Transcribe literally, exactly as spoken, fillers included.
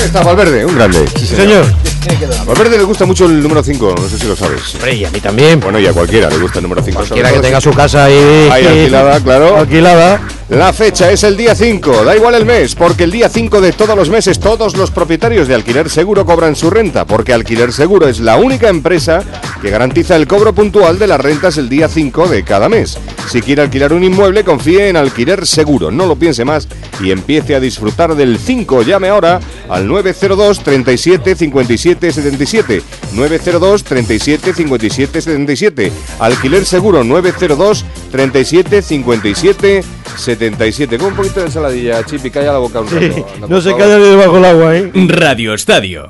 está Valverde, un grande. Sí, señor. A Valverde le gusta mucho el número cinco, no sé si lo sabes. Hombre, y a mí también. Bueno, y a cualquiera le gusta el número cinco. Cualquiera que tenga su casa ahí, ahí alquilada, claro. Alquilada. La fecha es el día cinco, da igual el mes, porque el día cinco de todos los meses todos los propietarios de Alquiler Seguro cobran su renta, porque Alquiler Seguro es la única empresa que garantiza el cobro puntual de las rentas el día cinco de cada mes. Si quiere alquilar un inmueble, confíe en Alquiler Seguro, no lo piense más y empiece a disfrutar del cinco. Llame ahora al nueve cero dos, treinta y siete, cincuenta y siete, setenta y siete, nueve cero dos, treinta y siete, cincuenta y siete, setenta y siete, Alquiler Seguro nueve cero dos, treinta y siete, cincuenta y siete, setenta y siete. Con un poquito de ensaladilla, Chipi, calla la boca un rato. Sí, no se calla ni debajo del agua, ¿eh? Radio Estadio.